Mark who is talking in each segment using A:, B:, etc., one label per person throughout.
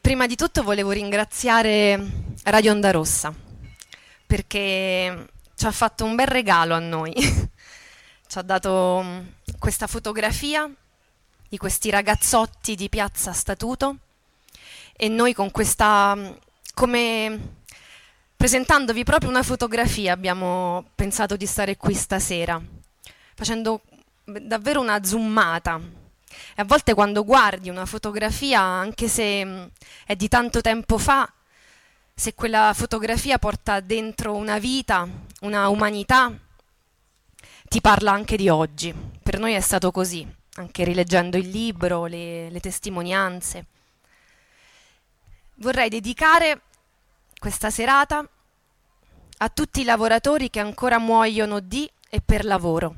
A: Prima di tutto volevo ringraziare Radio Onda Rossa perché ci ha fatto un bel regalo a noi. Ci ha dato questa fotografia di questi ragazzotti di Piazza Statuto e noi con questa, come presentandovi proprio una fotografia, abbiamo pensato di stare qui stasera, facendo davvero una zoomata. E a volte quando guardi una fotografia, anche se è di tanto tempo fa, se quella fotografia porta dentro una vita, una umanità, ti parla anche di oggi. Per noi è stato così, anche rileggendo il libro, le testimonianze. Vorrei dedicare questa serata a tutti i lavoratori che ancora muoiono di e per lavoro.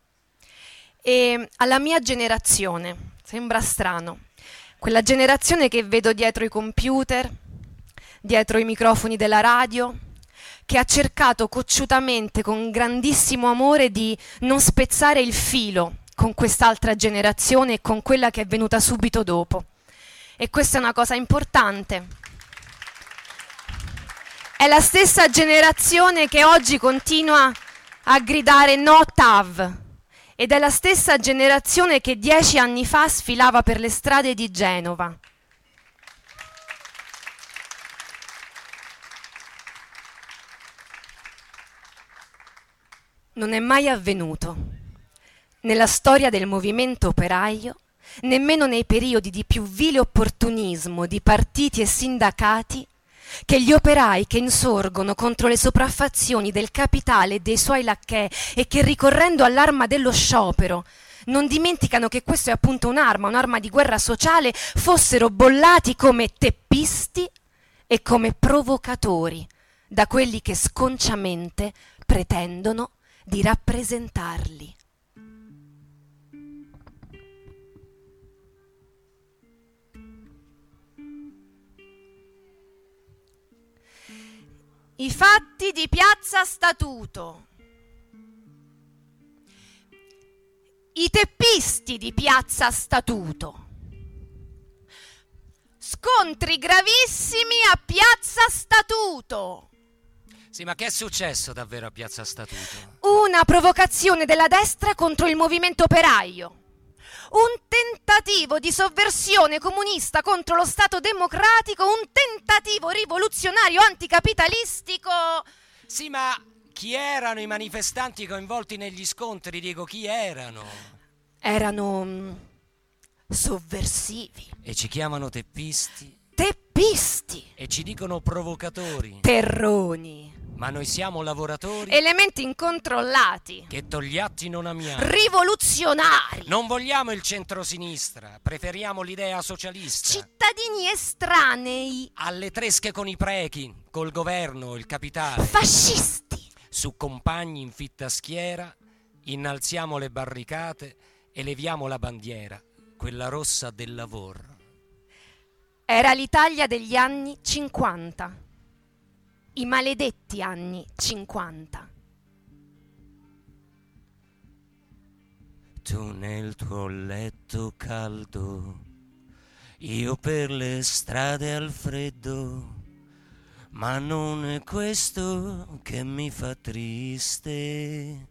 A: E alla mia generazione, sembra strano, quella generazione che vedo dietro i computer, dietro i microfoni della radio, che ha cercato cocciutamente, con grandissimo amore, di non spezzare il filo con quest'altra generazione e con quella che è venuta subito dopo. E questa è una cosa importante. È la stessa generazione che oggi continua a gridare no TAV. Ed è la stessa generazione che 10 anni fa sfilava per le strade di Genova. Non è mai avvenuto, nella storia del movimento operaio, nemmeno nei periodi di più vile opportunismo di partiti e sindacati, che gli operai che insorgono contro le sopraffazioni del capitale e dei suoi lacchè e che ricorrendo all'arma dello sciopero non dimenticano che questo è appunto un'arma di guerra sociale, fossero bollati come teppisti e come provocatori da quelli che sconciamente pretendono di rappresentarli. I fatti di Piazza Statuto. I teppisti di Piazza Statuto. Scontri gravissimi a Piazza Statuto.
B: Sì, ma che è successo davvero a Piazza Statuto?
A: Una provocazione della destra contro il movimento operaio. Un tentativo di sovversione comunista contro lo Stato democratico, un tentativo rivoluzionario anticapitalistico.
B: Sì, ma chi erano i manifestanti coinvolti negli scontri? Dico, chi erano?
A: Erano sovversivi.
B: E ci chiamano teppisti?
A: Teppisti.
B: E ci dicono provocatori?
A: Terroni.
B: Ma noi siamo lavoratori?
A: Elementi incontrollati.
B: Che Togliatti non amiamo.
A: Rivoluzionari.
B: Non vogliamo il centrosinistra, preferiamo l'idea socialista.
A: Cittadini estranei.
B: Alle tresche con i prechi, col governo, il capitale.
A: Fascisti.
B: Su compagni in fitta schiera, innalziamo le barricate e leviamo la bandiera, quella rossa del lavoro.
A: Era l'Italia degli anni 50. I maledetti anni 50.
B: Tu nel tuo letto caldo, io per le strade al freddo, ma non è questo che mi fa triste.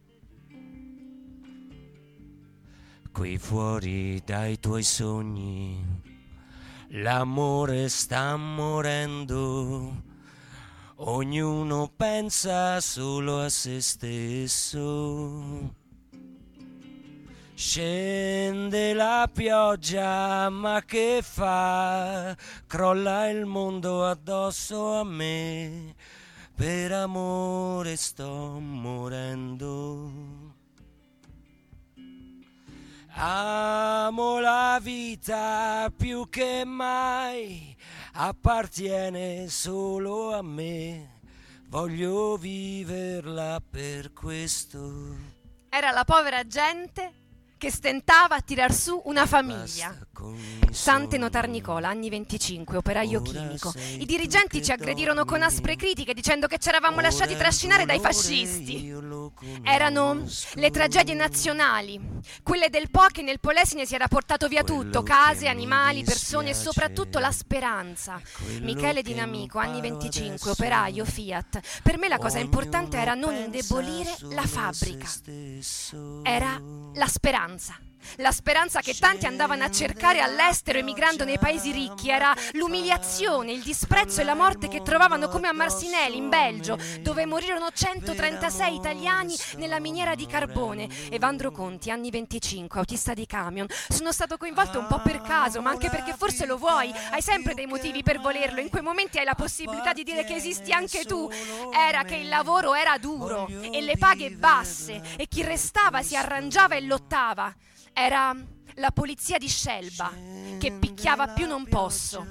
B: Qui fuori dai tuoi sogni, l'amore sta morendo. Ognuno pensa solo a se stesso. Scende la pioggia, ma che fa? Crolla il mondo addosso a me. Per amore sto morendo. Amo la vita più che mai, appartiene solo a me, voglio viverla per questo.
A: Era la povera gente che stentava a tirar su una famiglia. Sante Notar Nicola, anni 25, operaio chimico. I dirigenti ci aggredirono con aspre critiche dicendo che ci eravamo lasciati trascinare dai fascisti. Erano le tragedie nazionali, quelle del Po che nel Polesine si era portato via tutto, case, animali, persone e soprattutto la speranza. Michele Dinamico, anni 25, operaio Fiat. Per me la cosa importante era non indebolire la fabbrica. Era la speranza. La speranza che tanti andavano a cercare all'estero emigrando nei paesi ricchi. Era l'umiliazione, il disprezzo e la morte che trovavano come a Marcinelle in Belgio, dove morirono 136 italiani nella miniera di carbone. Evandro Conti, anni 25, autista di camion. Sono stato coinvolto un po' per caso, ma anche perché forse lo vuoi. Hai sempre dei motivi per volerlo. In quei momenti hai la possibilità di dire che esisti anche tu. Era che il lavoro era duro e le paghe basse e chi restava si arrangiava e lottava. Era la polizia di Scelba che picchiava più non posso.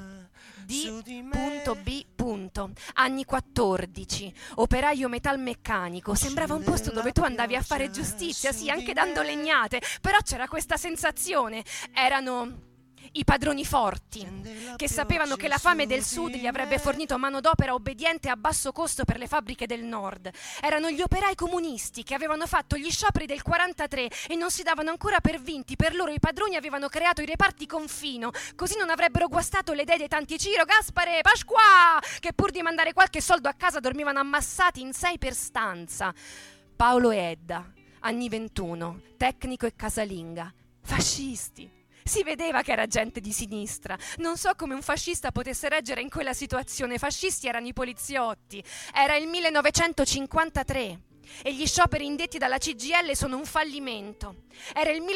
A: D.B. Anni 14, operaio metalmeccanico. Sembrava un posto dove tu andavi a fare giustizia, sì, anche dando legnate, però c'era questa sensazione. Erano i padroni forti, che sapevano che la fame del sud gli avrebbe fornito manodopera obbediente a basso costo per le fabbriche del nord. Erano gli operai comunisti che avevano fatto gli scioperi del 43 e non si davano ancora per vinti. Per loro i padroni avevano creato i reparti confino, così non avrebbero guastato le idee dei tanti Ciro, Gaspare, Pasqua, che pur di mandare qualche soldo a casa dormivano ammassati in 6 per stanza. Paolo Edda, anni 21, tecnico e casalinga. Fascisti. Si vedeva che era gente di sinistra. Non so come un fascista potesse reggere in quella situazione. Fascisti erano i poliziotti. Era il 1953 e gli scioperi indetti dalla CGIL sono un fallimento. Era il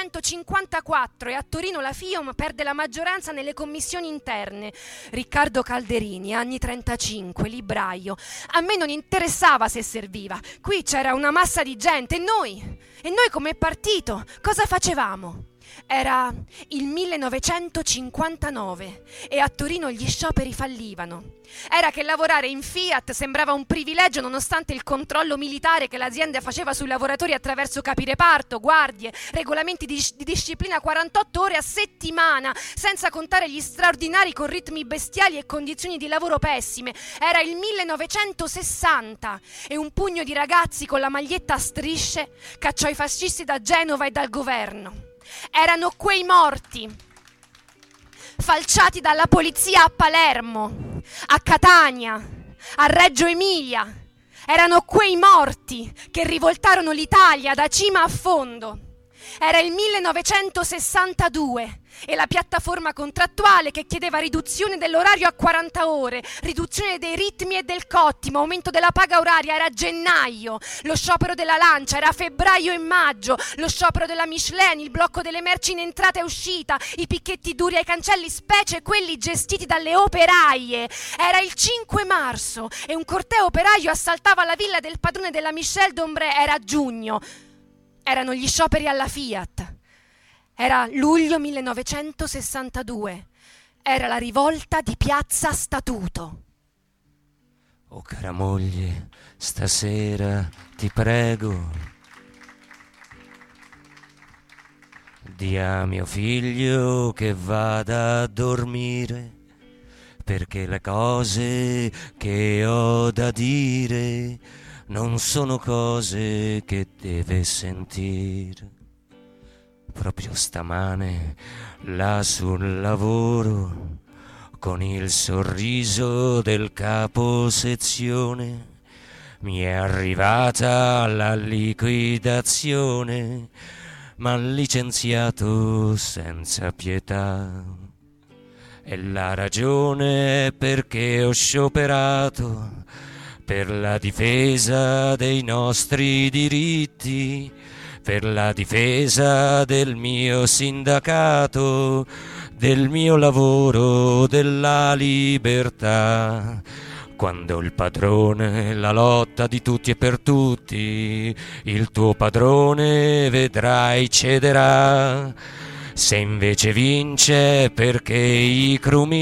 A: 1954 e a Torino la FIOM perde la maggioranza nelle commissioni interne. Riccardo Calderini, anni 35, libraio. A me non interessava se serviva. Qui c'era una massa di gente e noi come partito cosa facevamo? Era il 1959 e a Torino gli scioperi fallivano. Era che lavorare in Fiat sembrava un privilegio nonostante il controllo militare che l'azienda faceva sui lavoratori attraverso capireparto, guardie, regolamenti di disciplina 48 ore a settimana, senza contare gli straordinari con ritmi bestiali e condizioni di lavoro pessime. Era il 1960 e un pugno di ragazzi con la maglietta a strisce cacciò i fascisti da Genova e dal governo. Erano quei morti falciati dalla polizia a Palermo, a Catania, a Reggio Emilia. Erano quei morti che rivoltarono l'Italia da cima a fondo. Era il 1962 e la piattaforma contrattuale che chiedeva riduzione dell'orario a 40 ore, riduzione dei ritmi e del cottimo, aumento della paga oraria era gennaio, lo sciopero della Lancia era febbraio e maggio, lo sciopero della Michelin, il blocco delle merci in entrata e uscita, i picchetti duri ai cancelli, specie quelli gestiti dalle operaie. Era il 5 marzo e un corteo operaio assaltava la villa del padrone della Michel Dombré. Era giugno. Erano gli scioperi alla Fiat. Era luglio 1962. Era la rivolta di Piazza Statuto.
B: Oh cara moglie, stasera ti prego, di a mio figlio che vada a dormire, perché le cose che ho da dire non sono cose che deve sentire. Proprio stamane, là sul lavoro, con il sorriso del capo sezione, mi è arrivata la liquidazione, m'han licenziato senza pietà. E la ragione è perché ho scioperato per la difesa dei nostri diritti, per la difesa del mio sindacato, del mio lavoro, della libertà. Quando il padrone, la lotta di tutti e per tutti, il tuo padrone vedrai cederà. Se invece vince perché i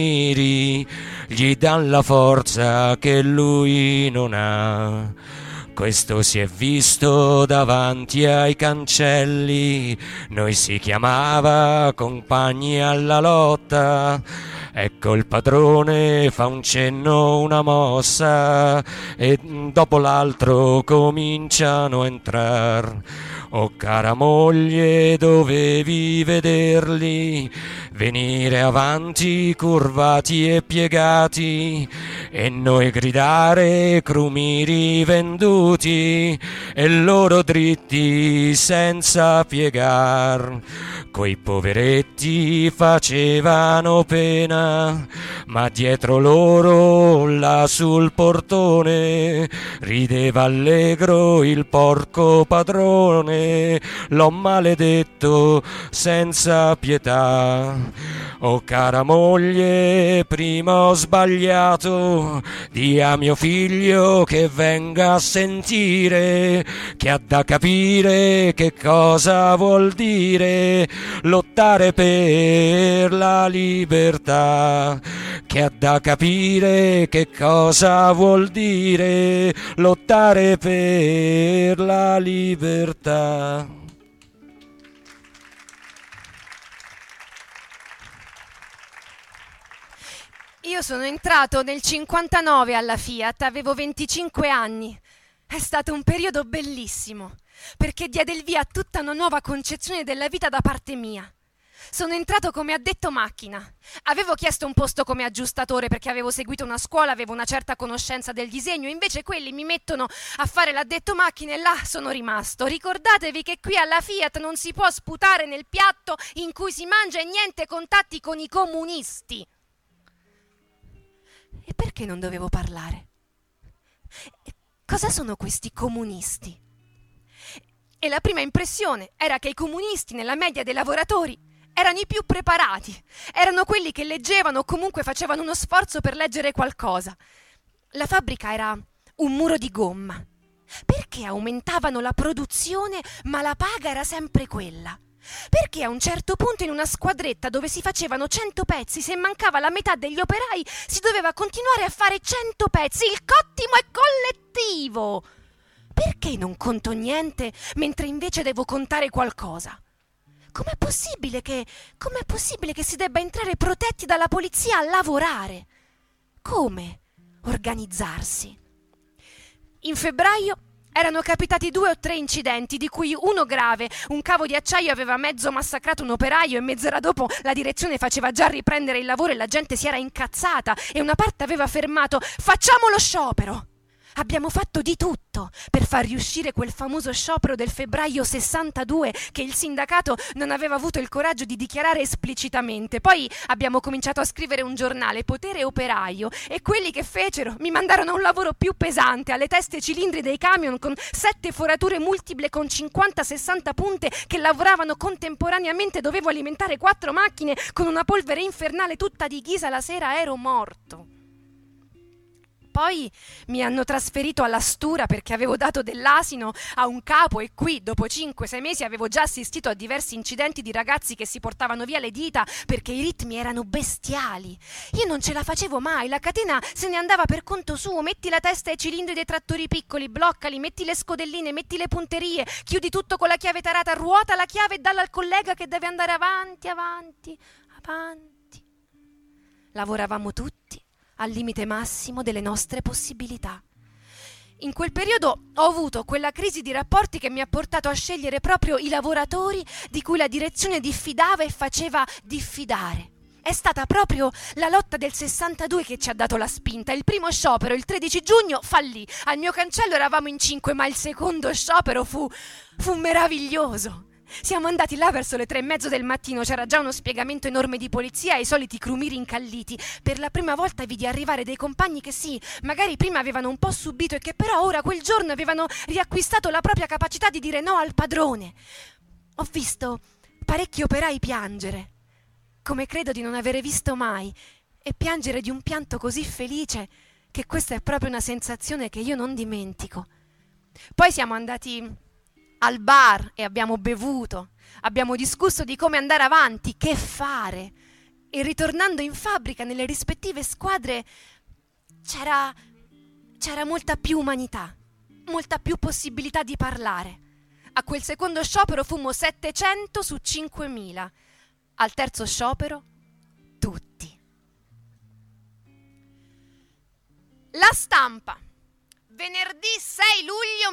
B: crumiri gli dan la forza che lui non ha, Questo si è visto davanti ai cancelli, noi si chiamava compagni alla lotta. Ecco il padrone fa un cenno, una mossa, e dopo l'altro cominciano a entrar. Oh cara moglie, dovevi vederli venire avanti curvati e piegati, e noi gridare crumi rivenduti, e loro dritti senza piegar. Quei poveretti facevano pena, ma dietro loro là sul portone rideva allegro il porco padrone. L'ho maledetto senza pietà. Oh cara moglie, prima ho sbagliato, di a mio figlio che venga a sentire, che ha da capire che cosa vuol dire lottare per la libertà, che ha da capire che cosa vuol dire lottare per la libertà.
A: Io sono entrato nel 59 alla Fiat, avevo 25 anni. È stato un periodo bellissimo, perché diede il via a tutta una nuova concezione della vita da parte mia. Sono entrato come addetto macchina. Avevo chiesto un posto come aggiustatore perché avevo seguito una scuola, avevo una certa conoscenza del disegno, invece quelli mi mettono a fare l'addetto macchina e là sono rimasto. Ricordatevi che qui alla Fiat non si può sputare nel piatto in cui si mangia e niente contatti con i comunisti. E perché non dovevo parlare? Cosa sono questi comunisti? E la prima impressione era che i comunisti, nella media dei lavoratori, erano i più preparati. Erano quelli che leggevano o comunque facevano uno sforzo per leggere qualcosa. La fabbrica era un muro di gomma. Perché aumentavano la produzione ma la paga era sempre quella? Perché a un certo punto in una squadretta dove si facevano 100 pezzi, se mancava la metà degli operai, si doveva continuare a fare 100 pezzi? Il cottimo è collettivo! Perché non conto niente mentre invece devo contare qualcosa? Com'è possibile che si debba entrare protetti dalla polizia a lavorare? Come organizzarsi? In febbraio erano capitati 2 o 3 incidenti, di cui uno grave. Un cavo di acciaio aveva mezzo massacrato un operaio e mezz'ora dopo la direzione faceva già riprendere il lavoro e la gente si era incazzata e una parte aveva fermato: facciamo lo sciopero! Abbiamo fatto di tutto per far riuscire quel famoso sciopero del febbraio 62 che il sindacato non aveva avuto il coraggio di dichiarare esplicitamente. Poi abbiamo cominciato a scrivere un giornale, Potere Operaio, e quelli che fecero mi mandarono a un lavoro più pesante, alle teste cilindri dei camion con 7 forature multiple con 50-60 punte che lavoravano contemporaneamente. Dovevo alimentare 4 macchine con una polvere infernale tutta di ghisa, la sera ero morto. Poi mi hanno trasferito alla Stura perché avevo dato dell'asino a un capo e qui, dopo 5-6 mesi, avevo già assistito a diversi incidenti di ragazzi che si portavano via le dita perché i ritmi erano bestiali. Io non ce la facevo mai, la catena se ne andava per conto suo. Metti la testa ai cilindri dei trattori piccoli, bloccali, metti le scodelline, metti le punterie, chiudi tutto con la chiave tarata, ruota la chiave e dalla al collega che deve andare avanti. Lavoravamo tutti al limite massimo delle nostre possibilità. In quel periodo ho avuto quella crisi di rapporti che mi ha portato a scegliere proprio i lavoratori di cui la direzione diffidava e faceva diffidare. È stata proprio la lotta del 62 che ci ha dato la spinta. Il primo sciopero, il 13 giugno, fallì. Al mio cancello eravamo in 5, ma il secondo sciopero fu meraviglioso. Siamo andati là verso le 3:30 del mattino, c'era già uno spiegamento enorme di polizia e i soliti crumiri incalliti. Per la prima volta vidi arrivare dei compagni che sì, magari prima avevano un po' subito e che però ora quel giorno avevano riacquistato la propria capacità di dire no al padrone. Ho visto parecchi operai piangere, come credo di non avere visto mai, e piangere di un pianto così felice che questa è proprio una sensazione che io non dimentico. Poi siamo andati al bar e abbiamo bevuto, abbiamo discusso di come andare avanti, che fare, e ritornando in fabbrica nelle rispettive squadre c'era molta più umanità, molta più possibilità di parlare. A quel secondo sciopero fummo 700 su 5.000. Al terzo sciopero, tutti. La Stampa, venerdì 6 luglio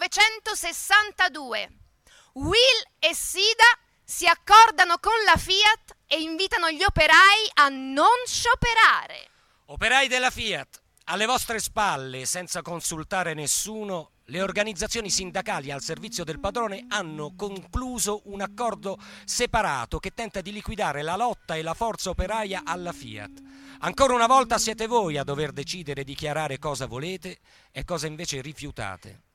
A: 1962. Will e Sida si accordano con la Fiat e invitano gli operai a non scioperare.
B: Operai della Fiat, alle vostre spalle, senza consultare nessuno, le organizzazioni sindacali al servizio del padrone hanno concluso un accordo separato che tenta di liquidare la lotta e la forza operaia alla Fiat. Ancora una volta siete voi a dover decidere e dichiarare cosa volete e cosa invece rifiutate.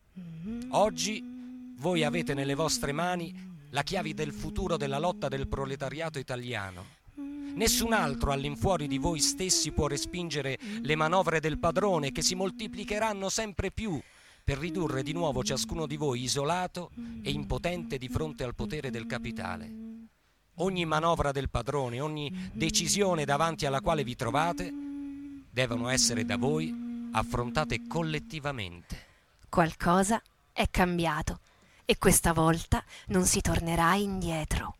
B: Oggi voi avete nelle vostre mani la chiave del futuro della lotta del proletariato italiano. Nessun altro all'infuori di voi stessi può respingere le manovre del padrone che si moltiplicheranno sempre più per ridurre di nuovo ciascuno di voi isolato e impotente di fronte al potere del capitale. Ogni manovra del padrone, ogni decisione davanti alla quale vi trovate, devono essere da voi affrontate collettivamente.
A: Qualcosa è cambiato e questa volta non si tornerà indietro.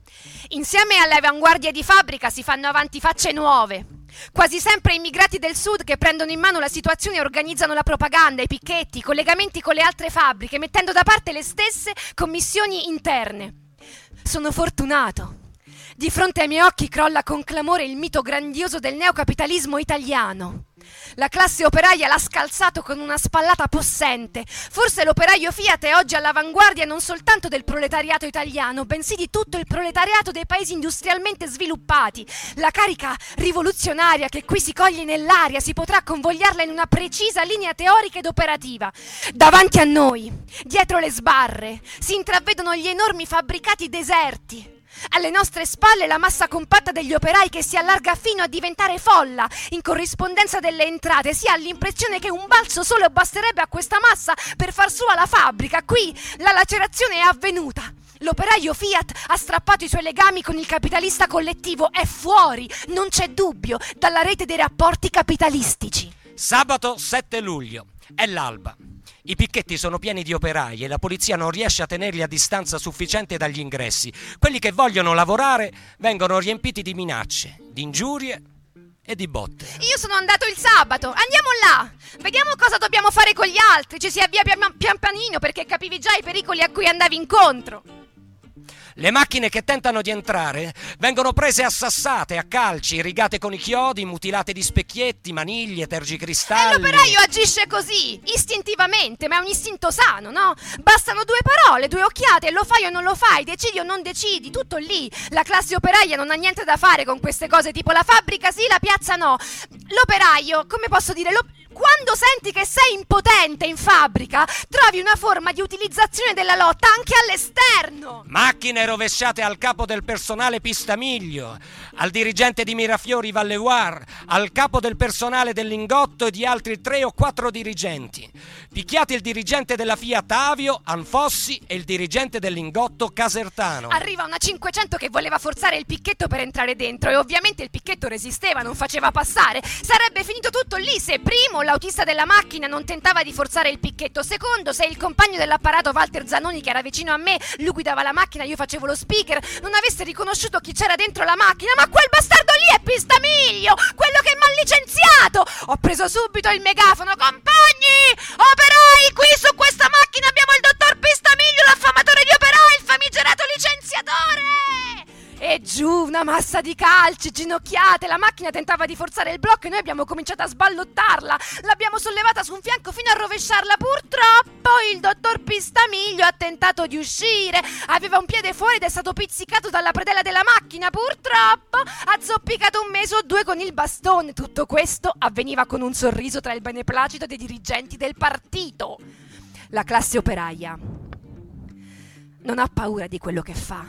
A: Insieme alle avanguardie di fabbrica si fanno avanti facce nuove. Quasi sempre immigrati del sud che prendono in mano la situazione e organizzano la propaganda, i picchetti, i collegamenti con le altre fabbriche, mettendo da parte le stesse commissioni interne. Sono fortunato. Di fronte ai miei occhi crolla con clamore il mito grandioso del neocapitalismo italiano. La classe operaia l'ha scalzato con una spallata possente. Forse l'operaio Fiat è oggi all'avanguardia non soltanto del proletariato italiano, bensì di tutto il proletariato dei paesi industrialmente sviluppati. La carica rivoluzionaria che qui si coglie nell'aria si potrà convogliarla in una precisa linea teorica ed operativa. Davanti a noi, dietro le sbarre, si intravedono gli enormi fabbricati deserti. Alle nostre spalle la massa compatta degli operai che si allarga fino a diventare folla in corrispondenza delle entrate. Si ha l'impressione che un balzo solo basterebbe a questa massa per far sua la fabbrica. Qui la lacerazione è avvenuta. L'operaio Fiat ha strappato i suoi legami con il capitalista collettivo. È fuori, non c'è dubbio, dalla rete dei rapporti capitalistici.
B: Sabato 7 luglio, è l'alba. I picchetti sono pieni di operai e la polizia non riesce a tenerli a distanza sufficiente dagli ingressi. Quelli che vogliono lavorare vengono riempiti di minacce, di ingiurie e di botte.
A: Io sono andato il sabato, andiamo là, vediamo cosa dobbiamo fare con gli altri. Ci si avvia pian pianino perché capivi già i pericoli a cui andavi incontro.
B: Le macchine che tentano di entrare vengono prese a sassate, a calci, rigate con i chiodi, mutilate di specchietti, maniglie, tergicristalli.
A: E l'operaio agisce così, istintivamente, ma è un istinto sano, no? Bastano 2 parole, 2 occhiate, lo fai o non lo fai, decidi o non decidi, tutto lì. La classe operaia non ha niente da fare con queste cose, tipo la fabbrica sì, la piazza no. L'operaio, come posso dire, quando senti che sei impotente in fabbrica, trovi una forma di utilizzazione della lotta anche all'esterno.
B: Macchine rovesciate al capo del personale Pistamiglio, al dirigente di Mirafiori Valleuar, al capo del personale del Lingotto e di altri 3 o 4 dirigenti. Picchiati il dirigente della Fiat Avio, Anfossi, e il dirigente del Lingotto Casertano.
A: Arriva una 500 che voleva forzare il picchetto per entrare dentro e ovviamente il picchetto resisteva, non faceva passare. Sarebbe finito tutto lì se primo l'autista della macchina non tentava di forzare il picchetto, secondo se il compagno dell'apparato Walter Zanoni, che era vicino a me, lui guidava la macchina, io facevo lo speaker, non avesse riconosciuto chi c'era dentro la macchina. Ma quel bastardo lì è Pistamiglio, quello che m'ha licenziato! Ho preso subito il megafono: compagni, operai, qui su questa macchina abbiamo il dottor Pistamiglio, l'affamatore di operai, il famigerato licenziatore! E giù una massa di calci, ginocchiate, la macchina tentava di forzare il blocco e noi abbiamo cominciato a sballottarla. L'abbiamo sollevata su un fianco fino a rovesciarla. Purtroppo il dottor Pistamiglio ha tentato di uscire, aveva un piede fuori ed è stato pizzicato dalla predella della macchina. Purtroppo ha zoppicato 1 mese o 2 con il bastone. Tutto questo avveniva con un sorriso tra il beneplacito dei dirigenti del partito. La classe operaia non ha paura di quello che fa.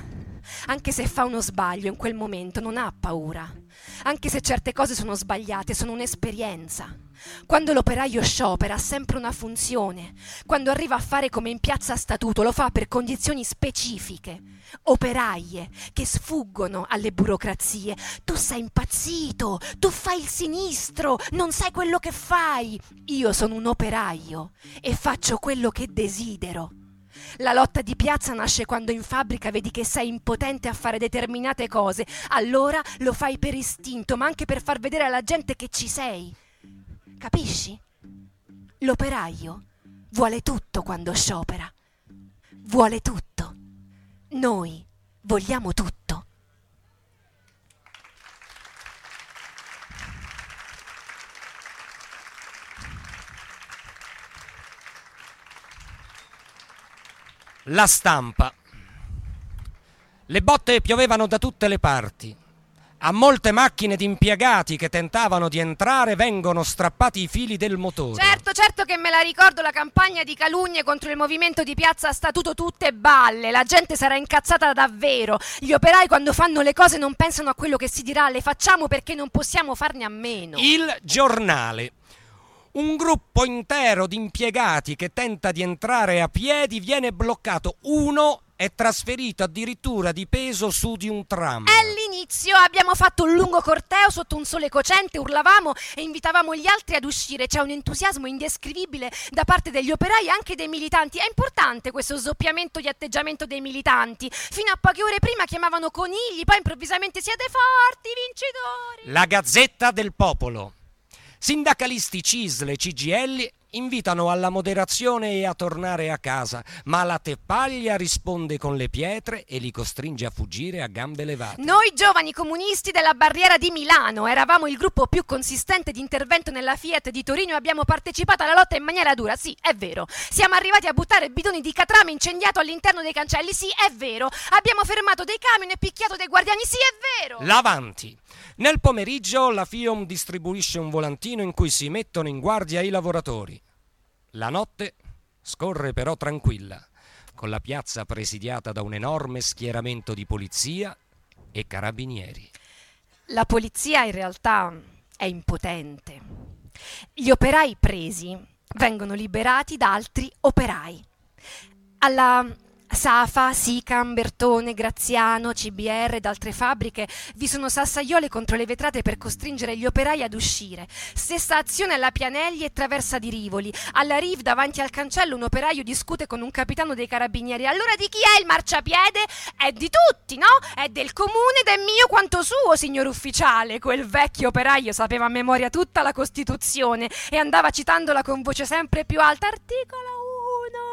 A: Anche se fa uno sbaglio, in quel momento non ha paura. Anche se certe cose sono sbagliate, sono un'esperienza. Quando l'operaio sciopera ha sempre una funzione. Quando arriva a fare come in piazza Statuto lo fa per condizioni specifiche. Operaie che sfuggono alle burocrazie. Tu sei impazzito, tu fai il sinistro, non sai quello che fai. Io sono un operaio e faccio quello che desidero. La lotta di piazza nasce quando in fabbrica vedi che sei impotente a fare determinate cose. Allora lo fai per istinto, ma anche per far vedere alla gente che ci sei. Capisci? L'operaio vuole tutto quando sciopera. Vuole tutto. Noi vogliamo tutto.
B: La stampa. Le botte piovevano da tutte le parti. A molte macchine di impiegati che tentavano di entrare vengono strappati i fili del motore.
A: Certo che me la ricordo, la campagna di calunnie contro il movimento di piazza Statuto, tutte balle. La gente sarà incazzata davvero. Gli operai quando fanno le cose non pensano a quello che si dirà, le facciamo perché non possiamo farne a meno.
B: Il Giornale. Un gruppo intero di impiegati che tenta di entrare a piedi viene bloccato. Uno è trasferito addirittura di peso su di un tram.
A: All'inizio abbiamo fatto un lungo corteo sotto un sole cocente, urlavamo e invitavamo gli altri ad uscire. C'è un entusiasmo indescrivibile da parte degli operai e anche dei militanti. È importante questo sdoppiamento di atteggiamento dei militanti. Fino a poche ore prima chiamavano conigli, poi improvvisamente siete forti, vincitori.
B: La Gazzetta del Popolo. Sindacalisti CISL e CGIL invitano alla moderazione e a tornare a casa, ma la Teppaglia risponde con le pietre e li costringe a fuggire a gambe levate.
A: Noi giovani comunisti della Barriera di Milano eravamo il gruppo più consistente di intervento nella Fiat di Torino e abbiamo partecipato alla lotta in maniera dura, sì, è vero. Siamo arrivati a buttare bidoni di catrame incendiato all'interno dei cancelli, sì, è vero. Abbiamo fermato dei camion e picchiato dei guardiani, sì, è vero.
B: L'Avanti. Nel pomeriggio la FIOM distribuisce un volantino in cui si mettono in guardia i lavoratori. La notte scorre però tranquilla, con la piazza presidiata da un enorme schieramento di polizia e carabinieri.
A: La polizia in realtà è impotente. Gli operai presi vengono liberati da altri operai. Alla Safa, Sicam, Bertone, Graziano, CBR ed altre fabbriche vi sono sassaiole contro le vetrate per costringere gli operai ad uscire. Stessa azione alla Pianelli e Traversa di Rivoli. Alla Riv, davanti al cancello, un operaio discute con un capitano dei carabinieri. Allora di chi è il marciapiede? È di tutti, no? È del comune ed è mio quanto suo, signor ufficiale. Quel vecchio operaio sapeva a memoria tutta la Costituzione e andava citandola con voce sempre più alta. Articolo 1.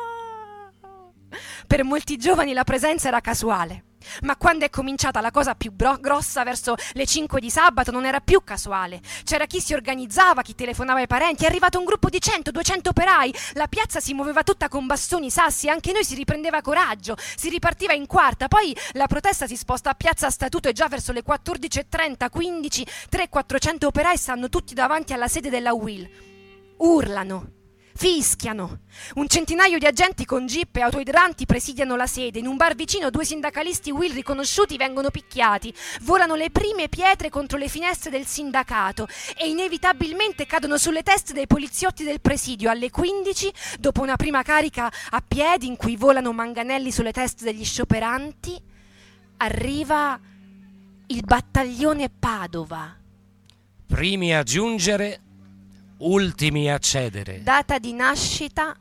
A: Per molti giovani la presenza era casuale, ma quando è cominciata la cosa più grossa verso le 5 di sabato non era più casuale. C'era chi si organizzava, chi telefonava ai parenti, è arrivato un gruppo di 100-200 operai, la piazza si muoveva tutta con bastoni, sassi, anche noi si riprendeva coraggio, si ripartiva in quarta, poi la protesta si sposta a piazza Statuto e già verso le 14:30, 15, 300-400 operai stanno tutti davanti alla sede della UIL. Urlano, fischiano. Un centinaio di agenti con jeep e autoidranti presidiano la sede. In un bar vicino 2 sindacalisti Will riconosciuti vengono picchiati. Volano le prime pietre contro le finestre del sindacato e inevitabilmente cadono sulle teste dei poliziotti del presidio. Alle 15, dopo una prima carica a piedi in cui volano manganelli sulle teste degli scioperanti, arriva il battaglione Padova.
B: Primi a giungere, ultimi a cedere.
A: Data di nascita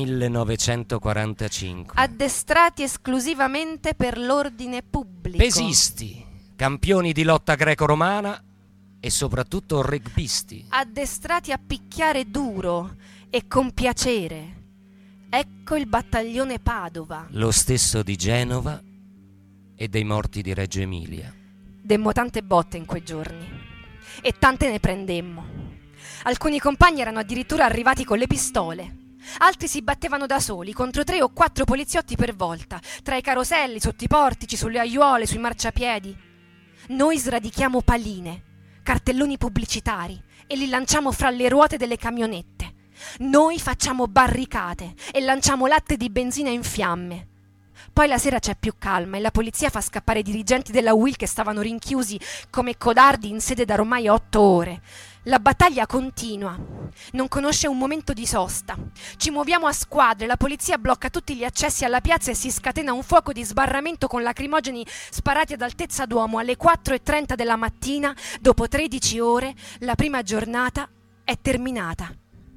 B: 1945.
A: Addestrati esclusivamente per l'ordine pubblico.
B: Pesisti, campioni di lotta greco-romana e soprattutto rugbyisti.
A: Addestrati a picchiare duro e con piacere. Ecco il battaglione Padova.
B: Lo stesso di Genova e dei morti di Reggio Emilia.
A: Demmo tante botte in quei giorni e tante ne prendemmo. Alcuni compagni erano addirittura arrivati con le pistole. Altri si battevano da soli contro 3 o 4 poliziotti per volta, tra i caroselli, sotto i portici, sulle aiuole, sui marciapiedi. Noi sradichiamo paline, cartelloni pubblicitari e li lanciamo fra le ruote delle camionette. Noi facciamo barricate e lanciamo latte di benzina in fiamme. Poi la sera c'è più calma e la polizia fa scappare i dirigenti della UIL che stavano rinchiusi come codardi in sede da ormai 8 ore. La battaglia continua, non conosce un momento di sosta. Ci muoviamo a squadre, la polizia blocca tutti gli accessi alla piazza e si scatena un fuoco di sbarramento con lacrimogeni sparati ad altezza d'uomo. Alle 4:30 della mattina, dopo 13 ore, la prima giornata è terminata.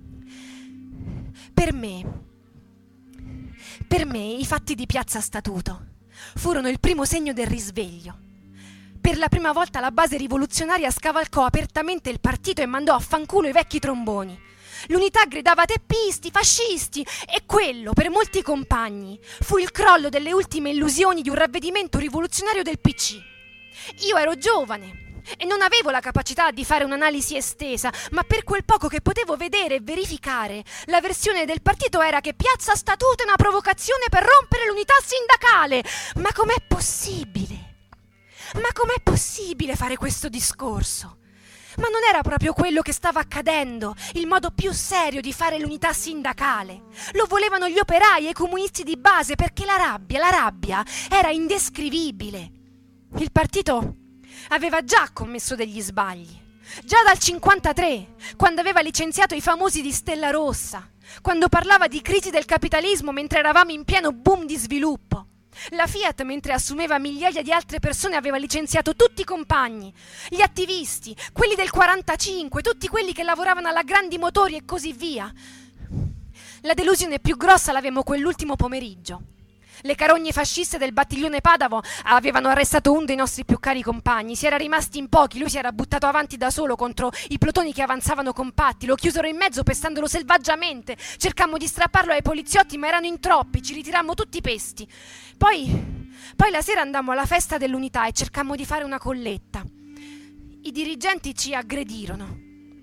A: Per me i fatti di Piazza Statuto furono il primo segno del risveglio. Per la prima volta la base rivoluzionaria scavalcò apertamente il partito e mandò a fanculo i vecchi tromboni. L'unità gridava teppisti, fascisti e quello, per molti compagni, fu il crollo delle ultime illusioni di un ravvedimento rivoluzionario del PC. Io ero giovane e non avevo la capacità di fare un'analisi estesa, ma per quel poco che potevo vedere e verificare, la versione del partito era che Piazza Statuto è una provocazione per rompere l'unità sindacale. Ma com'è possibile? Ma com'è possibile fare questo discorso? Ma non era proprio quello che stava accadendo, il modo più serio di fare l'unità sindacale? Lo volevano gli operai e i comunisti di base perché la rabbia era indescrivibile. Il partito aveva già commesso degli sbagli. Già dal 1953, quando aveva licenziato i famosi di Stella Rossa, quando parlava di crisi del capitalismo mentre eravamo in pieno boom di sviluppo. La Fiat, mentre assumeva migliaia di altre persone, aveva licenziato tutti i compagni, gli attivisti, quelli del 45, tutti quelli che lavoravano alla Grandi Motori e così via. La delusione più grossa l'avevamo quell'ultimo pomeriggio. Le carogne fasciste del battiglione Padavo avevano arrestato uno dei nostri più cari compagni. Si era rimasti in pochi, lui si era buttato avanti da solo contro i plotoni che avanzavano compatti. Lo chiusero in mezzo pestandolo selvaggiamente. Cercammo di strapparlo ai poliziotti, ma erano in troppi, ci ritirammo tutti pesti. Poi la sera andammo alla festa dell'unità e cercammo di fare una colletta. I dirigenti ci aggredirono.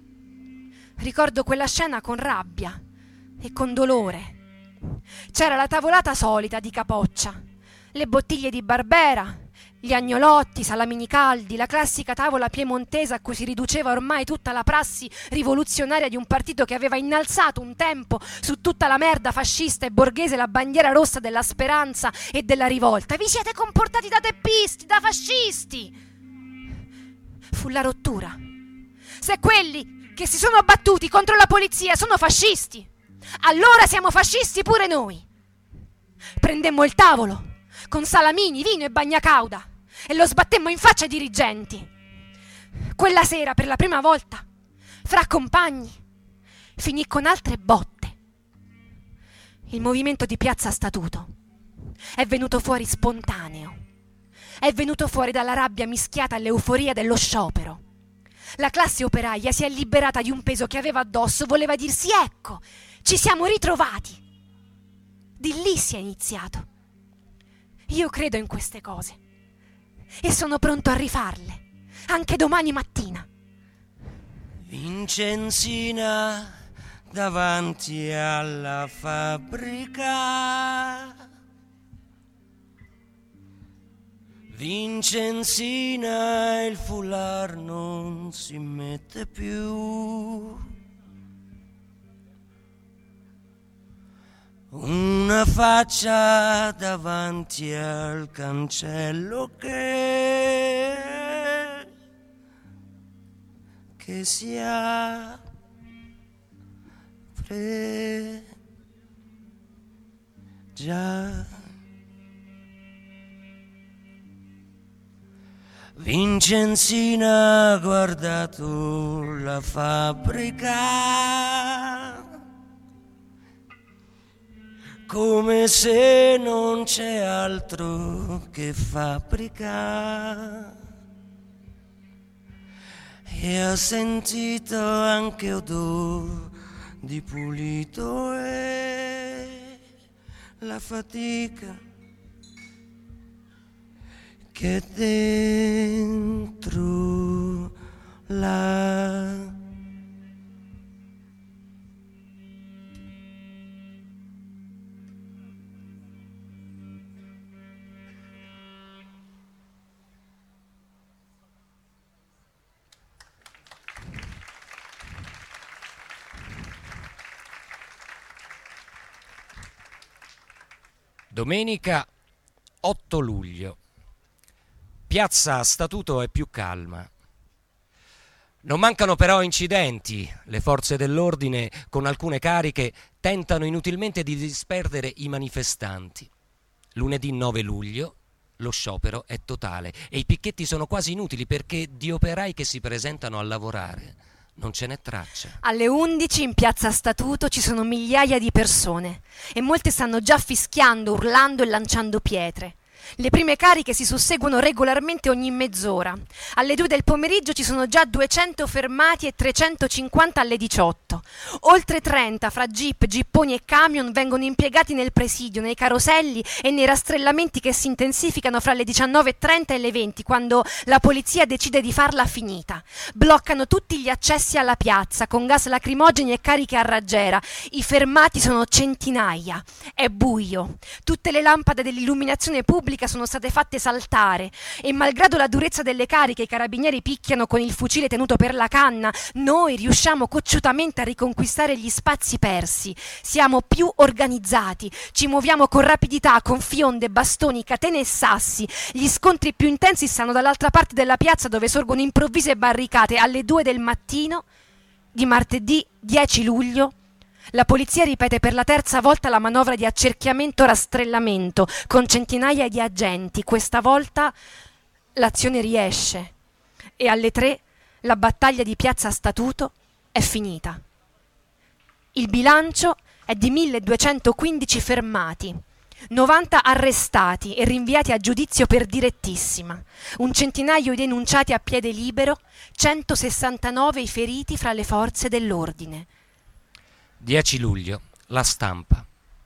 A: Ricordo quella scena con rabbia e con dolore. C'era la tavolata solita di capoccia, le bottiglie di Barbera, gli agnolotti, salamini caldi, la classica tavola piemontese a cui si riduceva ormai tutta la prassi rivoluzionaria di un partito che aveva innalzato un tempo su tutta la merda fascista e borghese la bandiera rossa della speranza e della rivolta. Vi siete comportati da teppisti, da fascisti! Fu la rottura. Se quelli che si sono battuti contro la polizia sono fascisti, allora siamo fascisti pure noi. Prendemmo il tavolo con salamini, vino e bagnacauda e lo sbattemmo in faccia ai dirigenti. Quella sera, per la prima volta, fra compagni, finì con altre botte. Il movimento di Piazza Statuto è venuto fuori spontaneo. È venuto fuori dalla rabbia mischiata all'euforia dello sciopero. La classe operaia si è liberata di un peso che aveva addosso, voleva dirsi: ecco, ci siamo ritrovati. Di lì si è iniziato. Io credo in queste cose e sono pronto a rifarle, anche domani mattina.
B: Vincenzina davanti alla fabbrica. Vincenzina, il foulard non si mette più. Una faccia davanti al cancello che si apre già. Vincenzina ha guardato la fabbrica come se non c'è altro che fabbrica, e ha sentito anche odore di pulito e la fatica che è dentro la...
C: Domenica
B: 8 luglio. Piazza Statuto è più calma. Non mancano però incidenti. Le forze dell'ordine, con alcune cariche, tentano inutilmente di disperdere i manifestanti. Lunedì 9 luglio lo sciopero è totale e i picchetti sono quasi inutili perché di operai che si presentano a lavorare non ce n'è traccia.
A: Alle 11 in piazza Statuto ci sono migliaia di persone e molte stanno già fischiando, urlando e lanciando pietre. Le prime cariche si susseguono regolarmente ogni mezz'ora. Alle 2 del pomeriggio ci sono già 200 fermati e 350 alle 18. Oltre 30 fra jeep, gipponi e camion vengono impiegati nel presidio, nei caroselli e nei rastrellamenti che si intensificano fra le 19:30 e le 20, quando la polizia decide di farla finita. Bloccano tutti gli accessi alla piazza con gas lacrimogeni e cariche a raggiera. I fermati sono centinaia. È buio. Tutte le lampade dell'illuminazione pubblica sono state fatte saltare e malgrado la durezza delle cariche i carabinieri picchiano con il fucile tenuto per la canna, noi riusciamo cocciutamente a riconquistare gli spazi persi. Siamo più organizzati, ci muoviamo con rapidità, con fionde, bastoni, catene e sassi. Gli scontri più intensi stanno dall'altra parte della piazza dove sorgono improvvise barricate. Alle 2 del mattino di martedì 10 luglio la polizia ripete per la terza volta la manovra di accerchiamento-rastrellamento con centinaia di agenti. Questa volta l'azione riesce e alle 3 la battaglia di piazza Statuto è finita. Il bilancio è di 1215 fermati, 90 arrestati e rinviati a giudizio per direttissima, un centinaio i denunciati a piede libero, 169 i feriti fra le forze dell'ordine.
B: 10 luglio, La Stampa.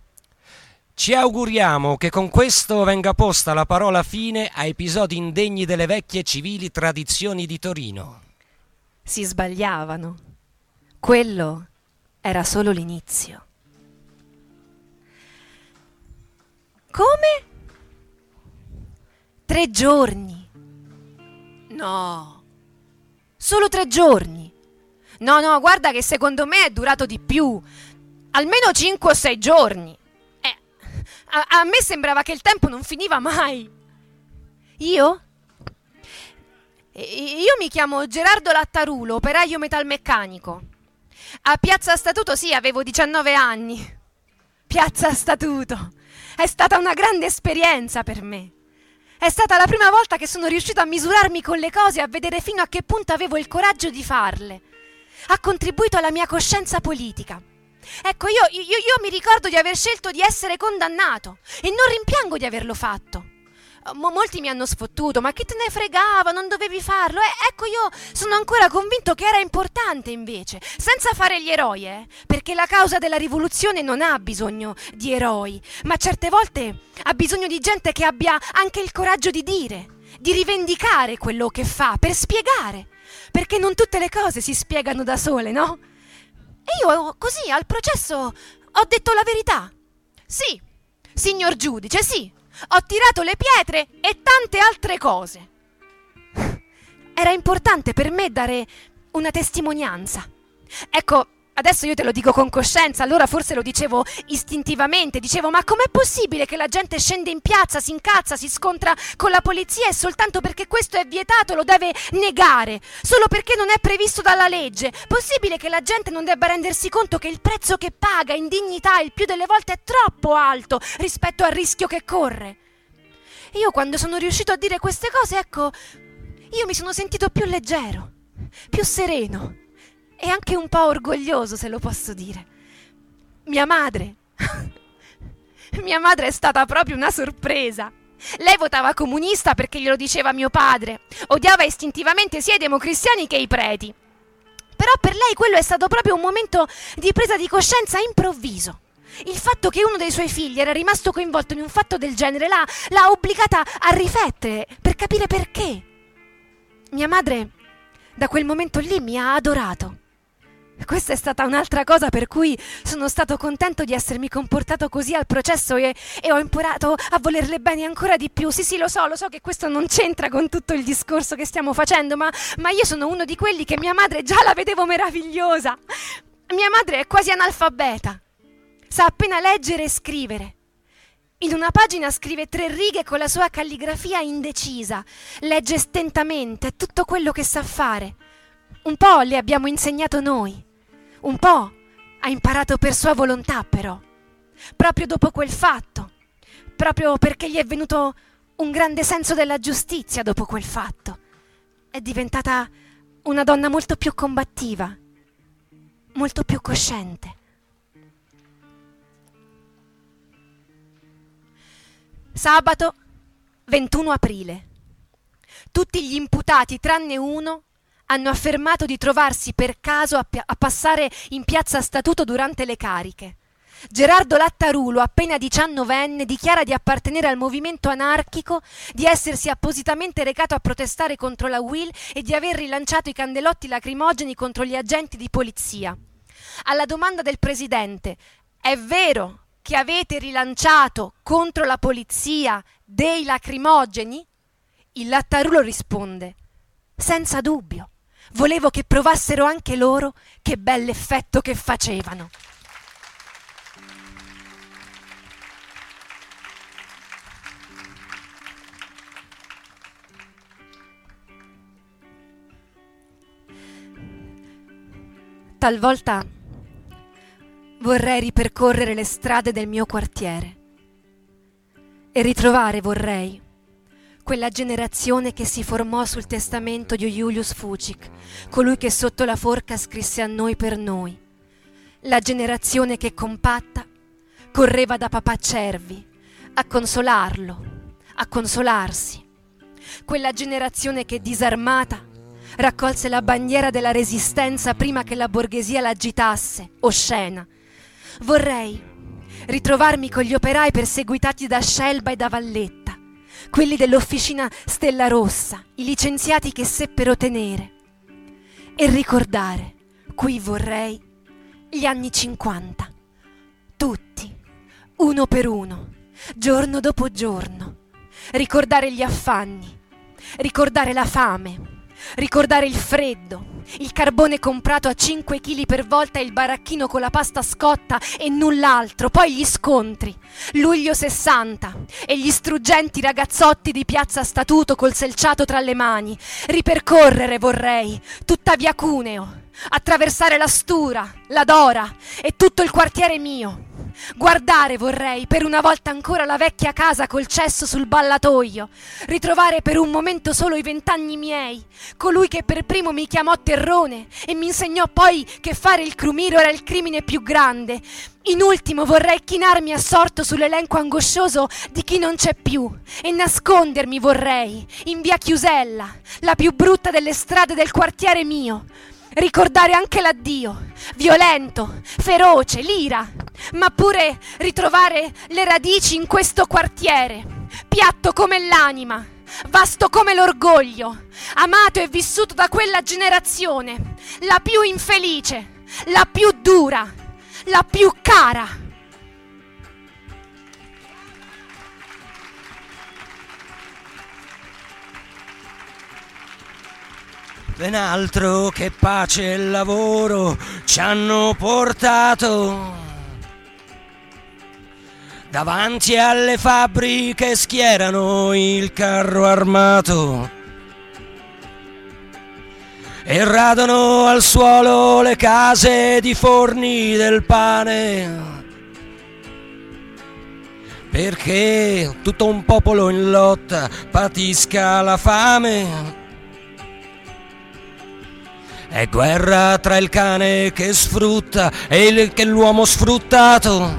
B: Ci auguriamo che con questo venga posta la parola fine a episodi indegni delle vecchie civili tradizioni di Torino.
A: Si sbagliavano. Quello era solo l'inizio. Come? 3 giorni. No. Solo 3 giorni. No, guarda che secondo me è durato di più. Almeno 5 o 6 giorni. A me sembrava che il tempo non finiva mai. Io? Io mi chiamo Gerardo Lattarulo, operaio metalmeccanico. A Piazza Statuto sì, avevo 19 anni. Piazza Statuto. È stata una grande esperienza per me. È stata la prima volta che sono riuscita a misurarmi con le cose e a vedere fino a che punto avevo il coraggio di farle. Ha contribuito alla mia coscienza politica. Ecco, io mi ricordo di aver scelto di essere condannato e non rimpiango di averlo fatto. Molti mi hanno sfottuto, ma che te ne fregava, non dovevi farlo. Ecco, io sono ancora convinto che era importante invece, senza fare gli eroi, perché la causa della rivoluzione non ha bisogno di eroi, ma certe volte ha bisogno di gente che abbia anche il coraggio di dire, di rivendicare quello che fa, per spiegare. Perché non tutte le cose si spiegano da sole, no? E io così al processo ho detto la verità. Sì, signor giudice, sì, ho tirato le pietre e tante altre cose. Era importante per me dare una testimonianza. Ecco, adesso io te lo dico con coscienza, allora forse lo dicevo istintivamente, dicevo ma com'è possibile che la gente scende in piazza, si incazza, si scontra con la polizia e soltanto perché questo è vietato lo deve negare, solo perché non è previsto dalla legge? Possibile che la gente non debba rendersi conto che il prezzo che paga in dignità il più delle volte è troppo alto rispetto al rischio che corre? Io quando sono riuscito a dire queste cose, ecco, io mi sono sentito più leggero, più sereno. E anche un po' orgoglioso, se lo posso dire. Mia madre è stata proprio una sorpresa. Lei votava comunista perché glielo diceva mio padre. Odiava istintivamente sia i democristiani che i preti. Però per lei quello è stato proprio un momento di presa di coscienza improvviso. Il fatto che uno dei suoi figli era rimasto coinvolto in un fatto del genere l'ha obbligata a riflettere per capire perché. Mia madre da quel momento lì mi ha adorato. Questa è stata un'altra cosa per cui sono stato contento di essermi comportato così al processo e ho imparato a volerle bene ancora di più. Sì, lo so che questo non c'entra con tutto il discorso che stiamo facendo, ma io sono uno di quelli che mia madre già la vedevo meravigliosa. Mia madre è quasi analfabeta, sa appena leggere e scrivere. In una pagina scrive 3 righe con la sua calligrafia indecisa, legge stentamente, è tutto quello che sa fare. Un po' le abbiamo insegnato noi, un po' ha imparato per sua volontà però, proprio dopo quel fatto, proprio perché gli è venuto un grande senso della giustizia dopo quel fatto. È diventata una donna molto più combattiva, molto più cosciente. Sabato 21 aprile. Tutti gli imputati, tranne uno, hanno affermato di trovarsi per caso a passare in piazza Statuto durante le cariche. Gerardo Lattarulo, appena 19enne, dichiara di appartenere al movimento anarchico, di essersi appositamente recato a protestare contro la UIL e di aver rilanciato i candelotti lacrimogeni contro gli agenti di polizia. Alla domanda del presidente: è vero che avete rilanciato contro la polizia dei lacrimogeni? Il Lattarulo risponde: senza dubbio, volevo che provassero anche loro che bell'effetto che facevano. Talvolta vorrei ripercorrere le strade del mio quartiere e ritrovare, vorrei, quella generazione che si formò sul testamento di Julius Fučík, colui che sotto la forca scrisse a noi per noi. La generazione che compatta correva da papà Cervi a consolarlo, a consolarsi. Quella generazione che disarmata raccolse la bandiera della resistenza prima che la borghesia l'agitasse, oscena. Vorrei ritrovarmi con gli operai perseguitati da Scelba e da Valletta, quelli dell'officina Stella Rossa, i licenziati che seppero tenere, e ricordare, qui vorrei, gli anni 50, tutti, uno per uno, giorno dopo giorno, ricordare gli affanni, ricordare la fame, ricordare il freddo, il carbone comprato a 5 kg per volta e il baracchino con la pasta scotta e null'altro, poi gli scontri, luglio 60 e gli struggenti ragazzotti di piazza Statuto col selciato tra le mani, ripercorrere vorrei tutta via Cuneo, attraversare la Stura, la Dora e tutto il quartiere mio. Guardare vorrei per una volta ancora la vecchia casa col cesso sul ballatoio, ritrovare per un momento solo i 20 anni miei, colui che per primo mi chiamò terrone e mi insegnò poi che fare il crumiro era il crimine più grande. In ultimo vorrei chinarmi assorto sull'elenco angoscioso di chi non c'è più e nascondermi vorrei in via Chiusella, la più brutta delle strade del quartiere mio. Ricordare anche l'addio, violento, feroce, l'ira, ma pure ritrovare le radici in questo quartiere, piatto come l'anima, vasto come l'orgoglio, amato e vissuto da quella generazione, la più infelice, la più dura, la più cara.
B: Ben altro che pace e lavoro ci hanno portato. Davanti alle fabbriche schierano il carro armato e radono al suolo le case di forni del pane, perché tutto un popolo in lotta patisca la fame. È guerra tra il cane che sfrutta e l'uomo sfruttato.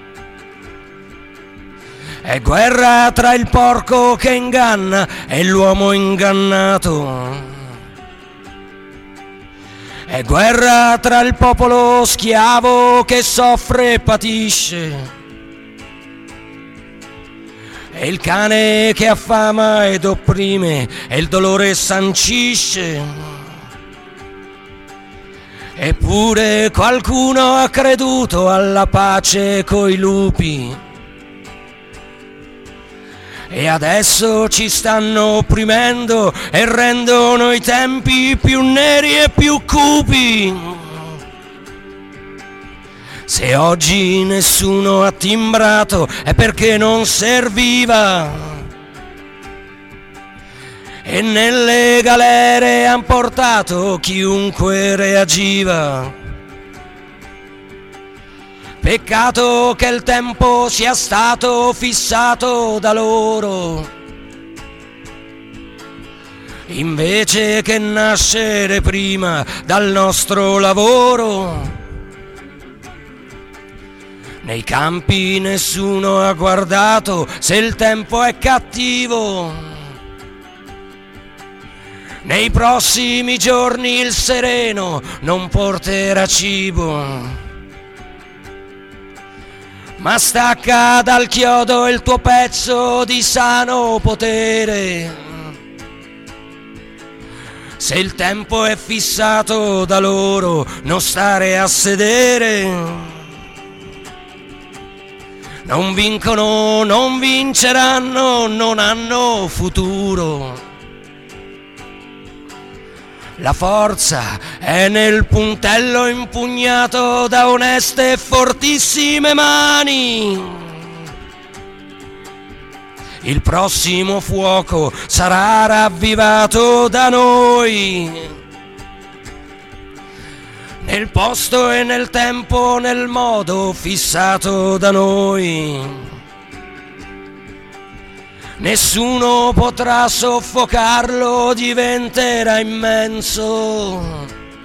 B: È guerra tra il porco che inganna e l'uomo ingannato. È guerra tra il popolo schiavo che soffre e patisce e il cane che affama ed opprime e il dolore sancisce. Eppure qualcuno ha creduto alla pace coi lupi e adesso ci stanno opprimendo e rendono i tempi più neri e più cupi. Se oggi nessuno ha timbrato è perché non serviva, e nelle galere han portato chiunque reagiva. Peccato che il tempo sia stato fissato da loro, invece che nascere prima dal nostro lavoro. Nei campi nessuno ha guardato se il tempo è cattivo. Nei prossimi giorni il sereno non porterà cibo. Ma stacca dal chiodo il tuo pezzo di sano potere. Se il tempo è fissato da loro, non stare a sedere. Non vincono, non vinceranno, non hanno futuro. La forza è nel puntello impugnato da oneste e fortissime mani. Il prossimo fuoco sarà ravvivato da noi. Nel posto e nel tempo, nel modo fissato da noi. Nessuno potrà soffocarlo, diventerà immenso.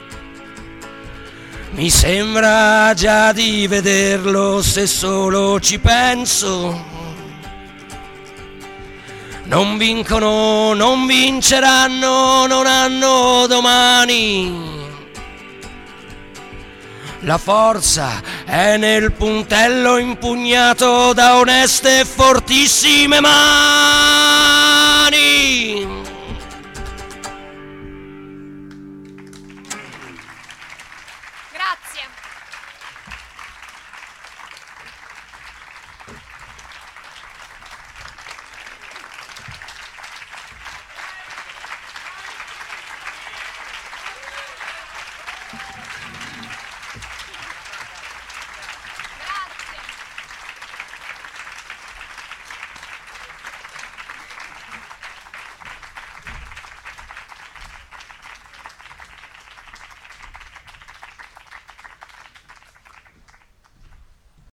B: Mi sembra già di vederlo se solo ci penso. Non vincono, non vinceranno, non hanno domani. La forza è nel puntello impugnato da oneste e fortissime mani.